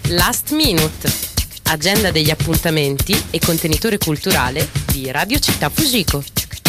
Last Minute, agenda degli appuntamenti e contenitore culturale di Radio Città Fugico.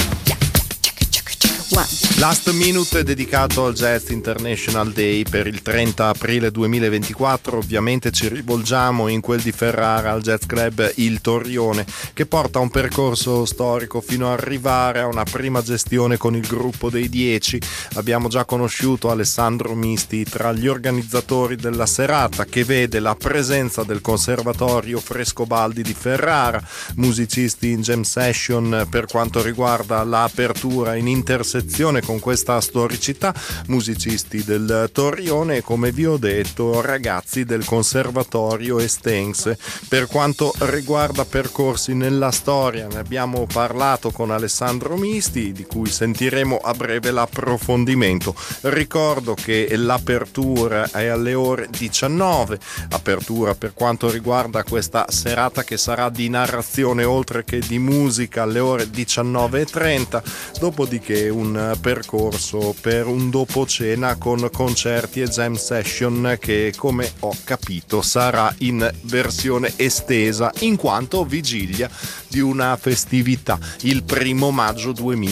Last Minute è dedicato al Jazz International Day per il 30 aprile 2024. Ovviamente ci rivolgiamo in quel di Ferrara al Jazz Club Il Torrione, che porta un percorso storico fino ad arrivare a una prima gestione con il gruppo dei 10. Abbiamo già conosciuto Alessandro Misti tra gli organizzatori della serata, che vede la presenza del Conservatorio Frescobaldi di Ferrara, musicisti in jam session per quanto riguarda l'apertura in intersezione con questa storicità, musicisti del Torrione e, come vi ho detto, ragazzi del Conservatorio Estense. Per quanto riguarda percorsi nella storia, ne abbiamo parlato con Alessandro Misti, di cui sentiremo a breve l'approfondimento. Ricordo che l'apertura è alle ore 19, apertura per quanto riguarda questa serata che sarà di narrazione oltre che di musica alle ore 19:30, dopodiché un percorso per un dopo cena con concerti e jam session che, come ho capito, sarà in versione estesa in quanto vigilia di una festività il 1 maggio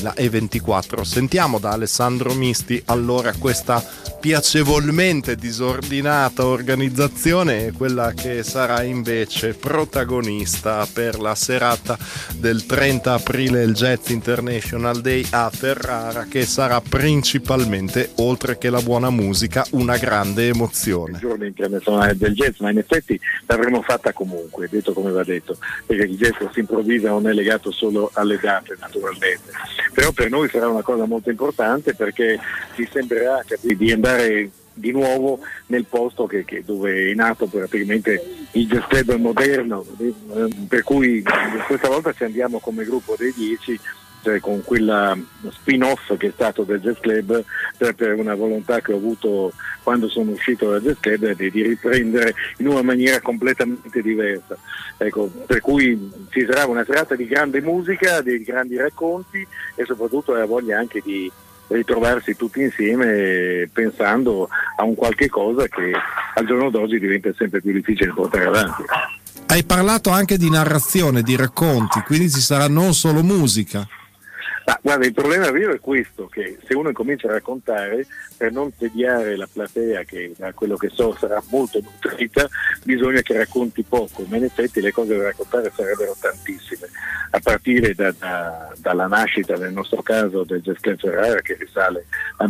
2024. Sentiamo da Alessandro Misti allora questa piacevolmente disordinata organizzazione e quella che sarà invece protagonista per la serata del 30 aprile, il Jazz International Day a Ferrara, che sarà principalmente, oltre che la buona musica, una grande emozione. Il giorno internazionale del jazz, ma in effetti l'avremmo fatta comunque, detto come va detto, perché il jazz si improvvisa, non è legato solo alle date naturalmente, però per noi sarà una cosa molto importante perché ci sembrerà di andare di nuovo nel posto dove è nato praticamente il jazz club moderno, per cui questa volta ci andiamo come gruppo dei 10, cioè con quella spin-off che è stato del Jazz Club, per una volontà che ho avuto quando sono uscito dal Jazz Club di riprendere in una maniera completamente diversa. Ecco, per cui ci sarà una serata di grande musica, di grandi racconti e soprattutto la voglia anche di ritrovarsi tutti insieme pensando a un qualche cosa che al giorno d'oggi diventa sempre più difficile portare avanti. Hai parlato anche di narrazione, di racconti, quindi ci sarà non solo musica. Ma guarda, il problema vero è questo, che se uno comincia a raccontare, per non tediare la platea, che da quello che so sarà molto nutrita, bisogna che racconti poco, ma in effetti le cose da raccontare sarebbero tantissime, a partire dalla nascita, nel nostro caso, del Jazz Club Ferrara, che risale al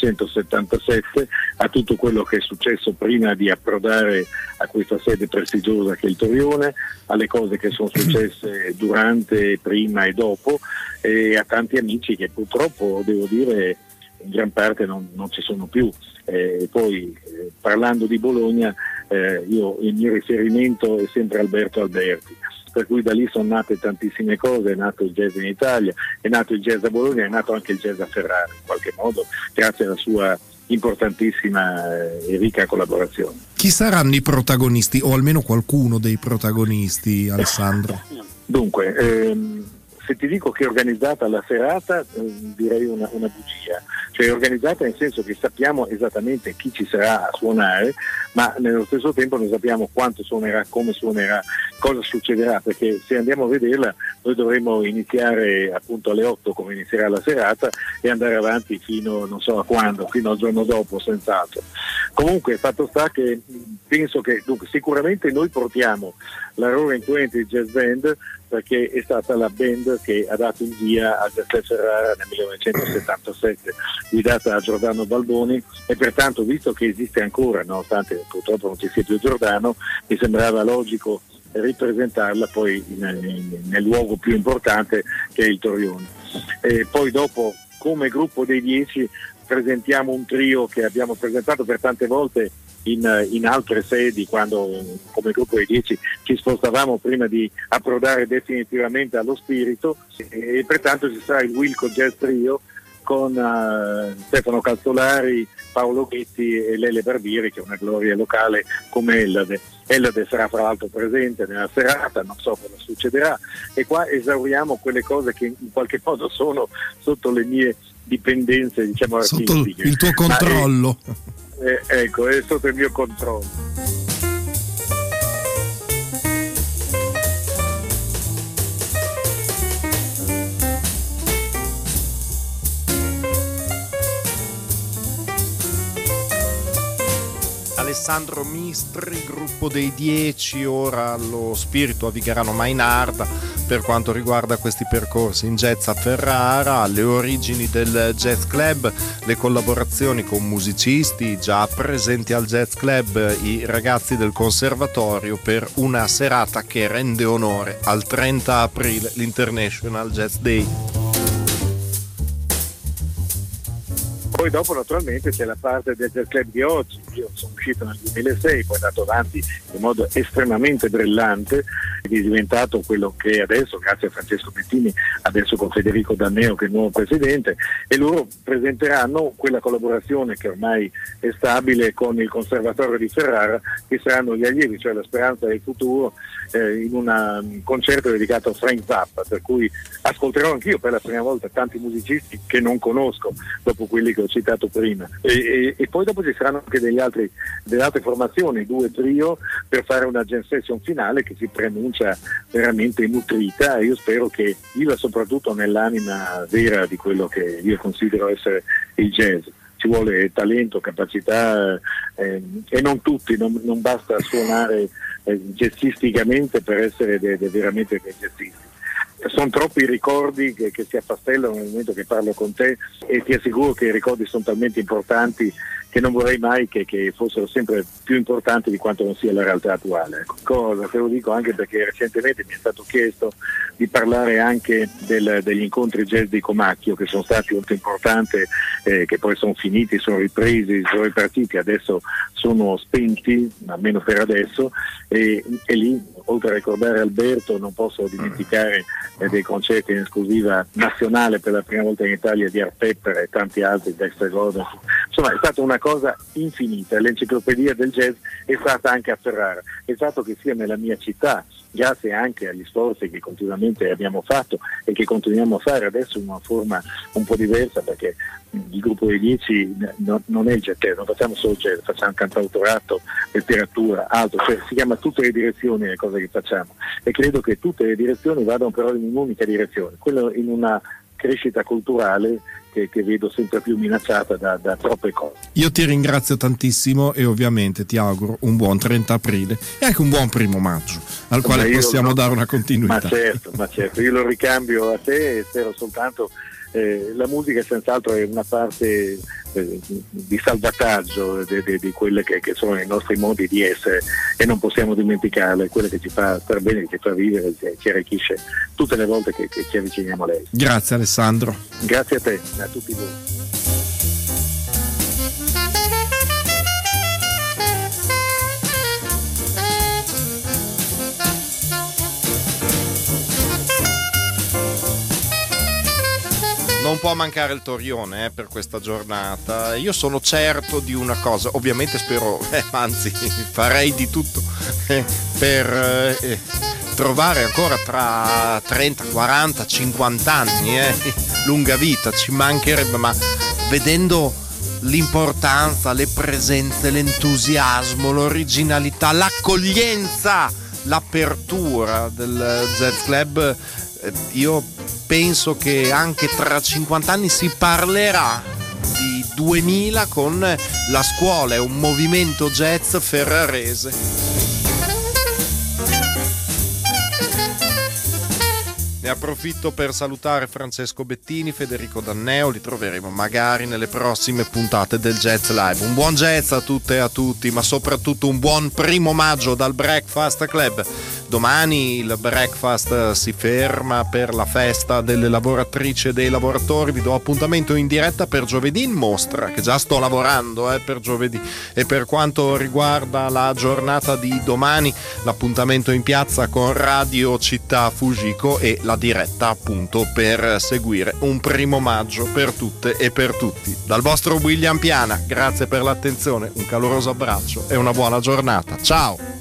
1977, a tutto quello che è successo prima di approdare a questa sede prestigiosa che è il Torrione, alle cose che sono successe durante, prima e dopo, e a tanti amici che purtroppo, devo dire, in gran parte non ci sono più. Poi parlando di Bologna, il mio riferimento è sempre Alberto Alberti, per cui da lì sono nate tantissime cose, è nato il jazz in Italia, è nato il jazz a Bologna, è nato anche il jazz a Ferrara, in qualche modo, grazie alla sua importantissima e ricca collaborazione. Chi saranno i protagonisti, o almeno qualcuno dei protagonisti, Alessandro? Dunque, se ti dico che è organizzata la serata, direi una bugia. Cioè è organizzata nel senso che sappiamo esattamente chi ci sarà a suonare, ma nello stesso tempo non sappiamo quanto suonerà, come suonerà, cosa succederà, perché se andiamo a vederla noi dovremo iniziare appunto alle 8 come inizierà la serata e andare avanti fino non so a quando, fino al giorno dopo senz'altro. Comunque fatto sta che penso che dunque, sicuramente noi portiamo la Roaring Twenties Jazz Band, perché è stata la band che ha dato il via al Jazz Club Ferrara nel 1977, guidata da Giordano Baldoni, e pertanto, visto che esiste ancora, nonostante purtroppo non ci sia più Giordano, mi sembrava logico ripresentarla poi nel luogo più importante che è il Torrione. E poi dopo, come gruppo dei 10, presentiamo un trio che abbiamo presentato per tante volte in altre sedi, quando come gruppo dei 10 ci spostavamo prima di approdare definitivamente allo spirito, e pertanto ci sarà il Wilco Jazz Trio con Stefano Calzolari, Paolo Ghetti e Lele Barbieri, che è una gloria locale come Ellade. Ellade sarà fra l'altro presente nella serata, non so cosa succederà, e qua esauriamo quelle cose che in qualche modo sono sotto le mie dipendenze, diciamo, artistiche. Sotto il tuo controllo. Ecco, è sotto il mio controllo. Alessandro Mistri, gruppo dei 10, ora allo Spirito a Vigarano Mainarda per quanto riguarda questi percorsi in jazz a Ferrara, le origini del Jazz Club, le collaborazioni con musicisti già presenti al Jazz Club, i ragazzi del conservatorio per una serata che rende onore al 30 aprile, l'International Jazz Day. Poi dopo naturalmente c'è la parte del Jazz Club di oggi. Io sono uscito nel 2006, poi è andato avanti in modo estremamente brillante ed è diventato quello che è adesso, grazie a Francesco Bettini, adesso con Federico Danneo che è il nuovo presidente, e loro presenteranno quella collaborazione che ormai è stabile con il Conservatorio di Ferrara, che saranno gli allievi, cioè la speranza del futuro, in un concerto dedicato a Frank Zappa, per cui ascolterò anch'io per la prima volta tanti musicisti che non conosco, dopo quelli che ho citato prima, e poi dopo ci saranno anche delle altre formazioni, 2 trio, per fare una jam session finale che si preannuncia veramente nutrita, e io spero che viva soprattutto nell'anima vera di quello che io considero essere il jazz. Ci vuole talento, capacità, e non tutti, non basta suonare jazzisticamente per essere veramente dei jazzisti. Sono troppi i ricordi che si affastellano nel momento che parlo con te, e ti assicuro che i ricordi sono talmente importanti che non vorrei mai che fossero sempre più importanti di quanto non sia la realtà attuale. Cosa te lo dico anche perché recentemente mi è stato chiesto di parlare anche degli incontri jazz di Comacchio, che sono stati molto importanti, che poi sono finiti, sono ripresi, sono ripartiti, adesso sono spenti, almeno per adesso, e lì, oltre a ricordare Alberto, non posso dimenticare dei concerti in esclusiva nazionale per la prima volta in Italia di Art Pepper e tanti altri, Dexter Gordon. Insomma, è stata una cosa infinita. L'enciclopedia del jazz è stata anche a Ferrara. Il fatto che sia nella mia città, grazie anche agli sforzi che continuamente abbiamo fatto e che continuiamo a fare adesso in una forma un po' diversa, perché il gruppo dei 10 non è il jazz, non facciamo solo jazz, facciamo cantautorato, letteratura, altro, cioè si chiama tutte le direzioni le cose che facciamo, e credo che tutte le direzioni vadano però in un'unica direzione, quello in una crescita culturale che vedo sempre più minacciata da troppe cose. Io ti ringrazio tantissimo e ovviamente ti auguro un buon 30 aprile e anche un buon 1 maggio al quale possiamo dare una continuità. Ma certo, io lo ricambio a te e spero soltanto la musica senz'altro è una parte di salvataggio di quelle che sono i nostri modi di essere, e non possiamo dimenticarle, quelle che ci fa star bene, che ci fa vivere, ci arricchisce tutte le volte che ci avviciniamo a lei. Grazie Alessandro. Grazie a te, a tutti voi. Non può mancare il Torione per questa giornata. Io sono certo di una cosa, ovviamente spero, anzi farei di tutto per trovare ancora tra 30, 40, 50 anni lunga vita, ci mancherebbe, ma vedendo l'importanza, le presenze, l'entusiasmo, l'originalità, l'accoglienza, l'apertura del Jazz Club, io penso che anche tra 50 anni si parlerà di 2000 con la scuola, è un movimento jazz ferrarese. Ne approfitto per salutare Francesco Bettini, Federico Danneo, li troveremo magari nelle prossime puntate del Jazz Live. Un buon jazz a tutte e a tutti, ma soprattutto un buon 1 maggio dal Breakfast Club. Domani il breakfast si ferma per la festa delle lavoratrici e dei lavoratori. Vi do appuntamento in diretta per giovedì in mostra, che già sto lavorando per giovedì. E per quanto riguarda la giornata di domani, l'appuntamento in piazza con Radio Città Fujiko e la diretta appunto per seguire un 1 maggio per tutte e per tutti. Dal vostro William Piana, grazie per l'attenzione, un caloroso abbraccio e una buona giornata. Ciao!